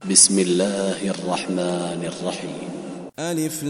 بسم الله الرحمن الرحيم. ألف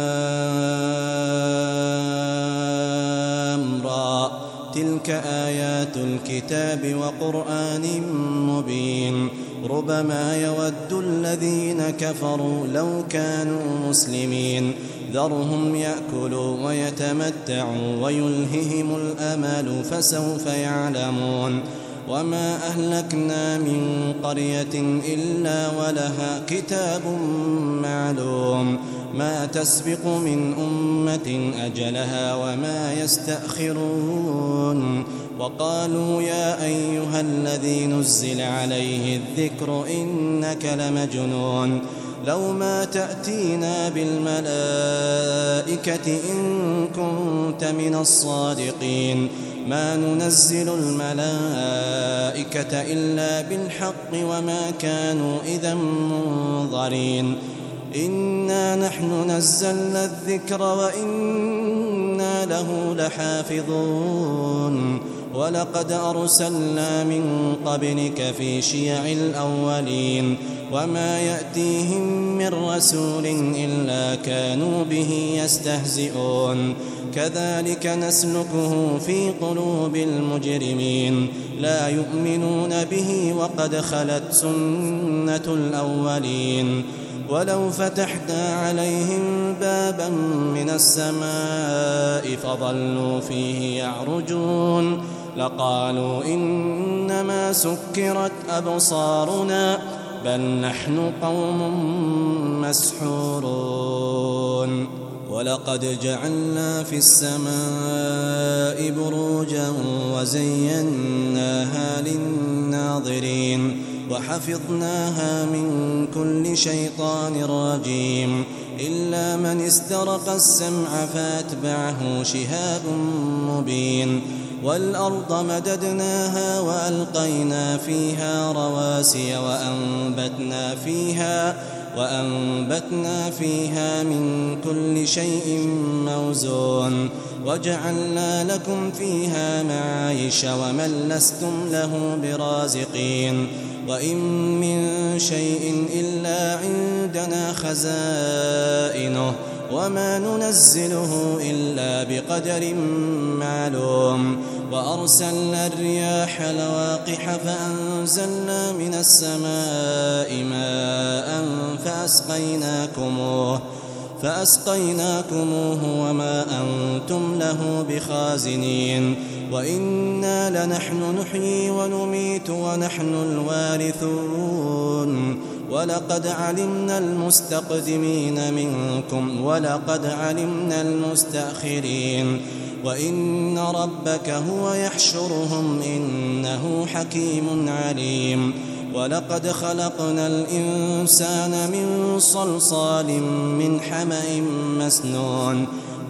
لام را تلك آيات الكتاب وقرآن مبين ربما يود الذين كفروا لو كانوا مسلمين ذرهم يأكلوا ويتمتعوا ويلههم الأمل فسوف يعلمون وما أهلكنا من قرية إلا ولها كتاب معلوم ما تسبق من أمة أجلها وما يستأخرون وقالوا يا أيها الذي نزل عليه الذكر إنك لمجنون لو ما تأتينا بالملائكة إن كنت من الصادقين ما ننزل الملائكة إلا بالحق وما كانوا إذا منظرين إنا نحن نزلنا الذكر وإنا له لحافظون ولقد أرسلنا من قبلك في شيع الأولين وما يأتيهم من رسول إلا كانوا به يستهزئون كذلك نسلكه في قلوب المجرمين لا يؤمنون به وقد خلت سنة الأولين ولو فتحنا عليهم بابا من السماء فظلوا فيه يعرجون لقالوا إنما سكرت أبصارنا بل نحن قوم مسحورون ولقد جعلنا في السماء بروجا وزيناها للناظرين وحفظناها من كل شيطان رجيم إلا من استرق السمع فأتبعه شهاب مبين والأرض مددناها وألقينا فيها رواسي وأنبتنا فيها من كل شيء موزون وجعلنا لكم فيها معايش ومن لستم له برازقين وإن من شيء إلا عندنا خزائنه وما ننزله إلا بقدر معلوم وأرسلنا الرياح لواقح فأنزلنا من السماء ماء فأسقيناكموه وما أنتم له بخازنين وإنا لنحن نحيي ونميت ونحن الوارثون ولقد علمنا المستقدمين منكم ولقد علمنا المستأخرين وإن ربك هو يحشرهم إنه حكيم عليم ولقد خلقنا الإنسان من صلصال من حمأ مسنون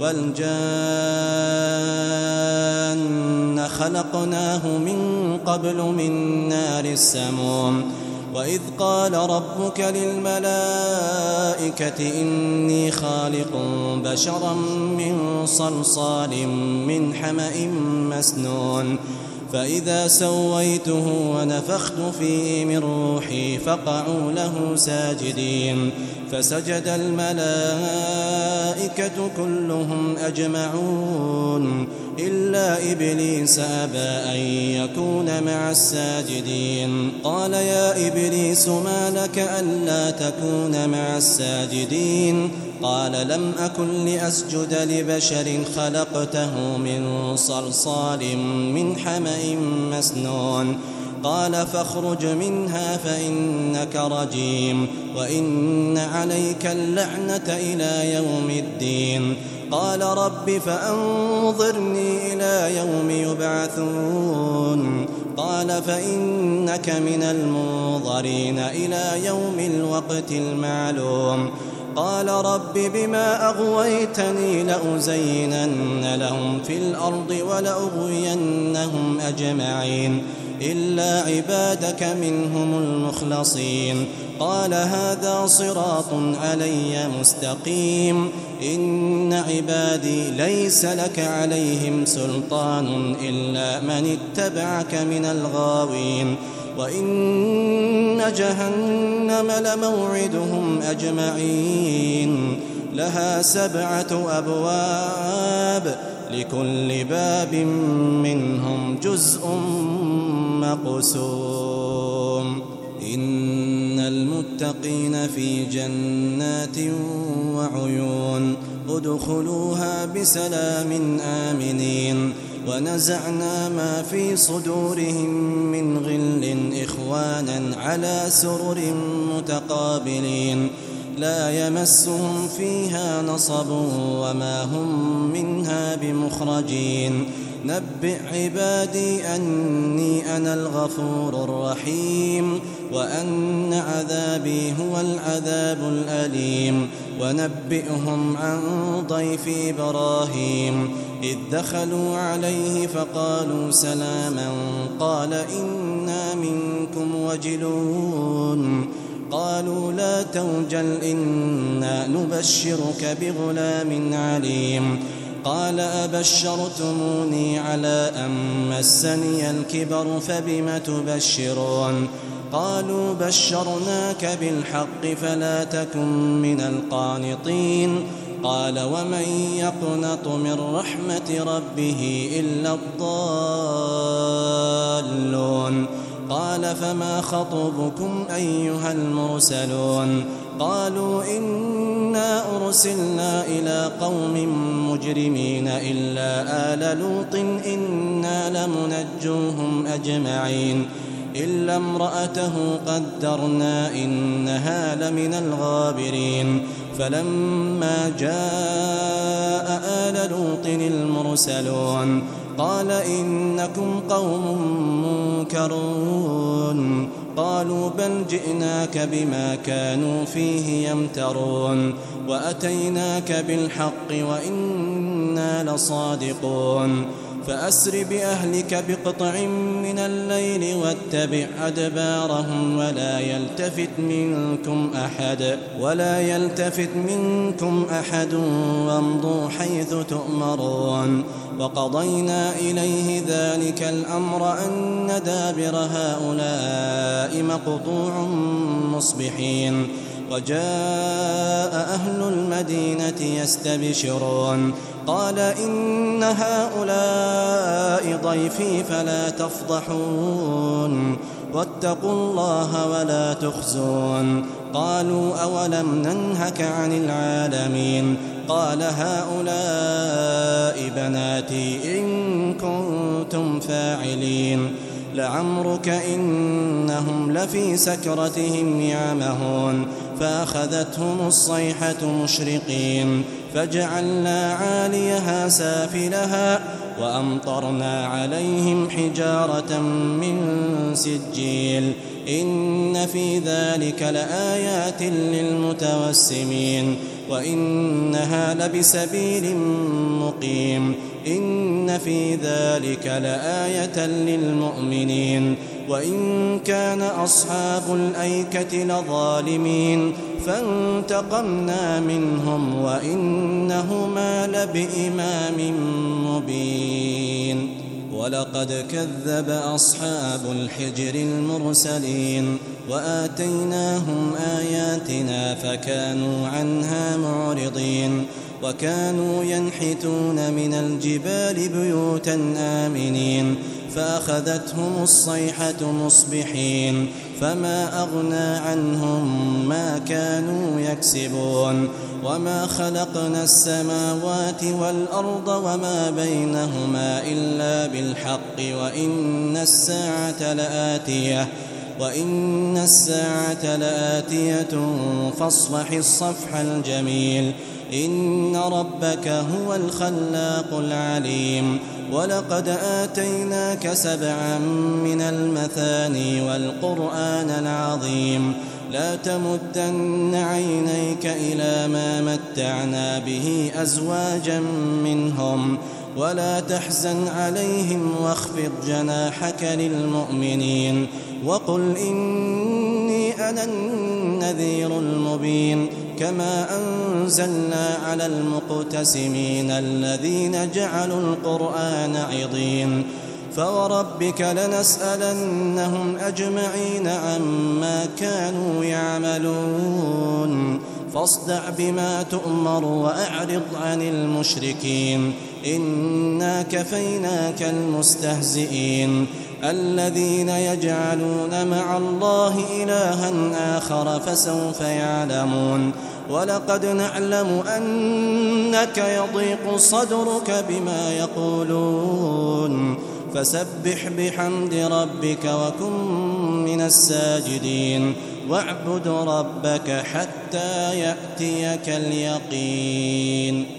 والجان خلقناه من قبل من نار السموم وإذ قال ربك للملائكة إني خالق بشرا من صلصال من حمأ مسنون فإذا سويته ونفخت فيه من روحي فقعوا له ساجدين فسجد الملائكة كلهم أجمعون إلا إبليس أبى أن يكون مع الساجدين قال يا إبليس ما لك ألا تكون مع الساجدين قال لم أكن لأسجد لبشر خلقته من صلصال من حمأ مسنون قال فاخرج منها فإنك رجيم وإن عليك اللعنة إلى يوم الدين قال رب فأنظرني إلى يوم يبعثون قال فإنك من المنظرين إلى يوم الوقت المعلوم قال رب بما أغويتني لأزينن لهم في الأرض ولأغوينهم أجمعين إلا عبادك منهم المخلصين قال هذا صراط علي مستقيم إن عبادي ليس لك عليهم سلطان إلا من اتبعك من الغاوين وإن جهنم لموعدهم أجمعين لها 7 أبواب لكل باب منهم جزء مقسوم إن المتقين في جنات وعيون ادخلوها بسلام آمنين ونزعنا ما في صدورهم من غل إخوانا على سرر متقابلين لا يمسهم فيها نصب وما هم منها بمخرجين نبئ عبادي أني أنا الغفور الرحيم وأن عذابي هو العذاب الأليم ونبئهم عن ضيف إبراهيم إذ دخلوا عليه فقالوا سلاما قال إنا منكم وجلون قالوا لا توجل إنا نبشرك بغلام عليم قال أبشرتموني على أن مسني الكبر فبم تبشرون قالوا بشرناك بالحق فلا تكن من القانطين قال ومن يقنط من رحمة ربه إلا الضالون قال فما خطبكم أيها المرسلون قالوا إنا أرسلنا إلى قوم مجرمين إلا آل لوط إنا لمنجوهم أجمعين إلا امرأته قدرنا إنها لمن الغابرين فلما جاء آل لوط المرسلون قال إنكم قوم منكرون قالوا بل جئناك بما كانوا فيه يمترون وأتيناك بالحق وإنا لصادقون فأسر بأهلك بقطع من الليل واتبع أدبارهم ولا يلتفت منكم أحد وامضوا حيث تؤمرون وقضينا إليه ذلك الأمر أن دابر هؤلاء مقطوع مصبحين وجاء أهل المدينة يستبشرون قال إن هؤلاء ضيفي فلا تفضحون واتقوا الله ولا تخزون قالوا أولم ننهك عن العالمين قال هؤلاء بناتي إن كنتم فاعلين لعمرك إنهم لفي سكرتهم يعمهون فأخذتهم الصيحة مشرقين فجعلنا عاليها سافلها وأمطرنا عليهم حجارة من سجيل إن في ذلك لآيات للمتوسمين وإنها لبسبيل مقيم إن في ذلك لآية للمؤمنين وإن كان أصحاب الأيكة لظالمين فانتقمنا منهم وإنهما لبإمام مبين ولقد كذب أصحاب الحجر المرسلين وآتيناهم آياتنا فكانوا عنها معرضين وكانوا ينحتون من الجبال بيوتا آمنين فأخذتهم الصيحة مصبحين فما أغنى عنهم ما كانوا يكسبون وما خلقنا السماوات والأرض وما بينهما إلا بالحق وإن الساعة لآتية فاصفح الصفح الجميل إن ربك هو الخلاق العليم ولقد آتيناك 7 من المثاني والقرآن العظيم لا تمدن عينيك إلى ما متعنا به أزواجا منهم ولا تحزن عليهم واخفض جناحك للمؤمنين وقل إني أنا النذير المبين كما أنزلنا على المقتسمين الذين جعلوا القرآن عضين فوربك لنسألنهم أجمعين عما كانوا يعملون فاصدع بما تؤمر وأعرض عن المشركين إنا كفيناك المستهزئين الذين يجعلون مع الله إلها آخر فسوف يعلمون ولقد نعلم أنك يضيق صدرك بما يقولون فسبح بحمد ربك وكن من الساجدين واعبد ربك حتى يأتيك اليقين.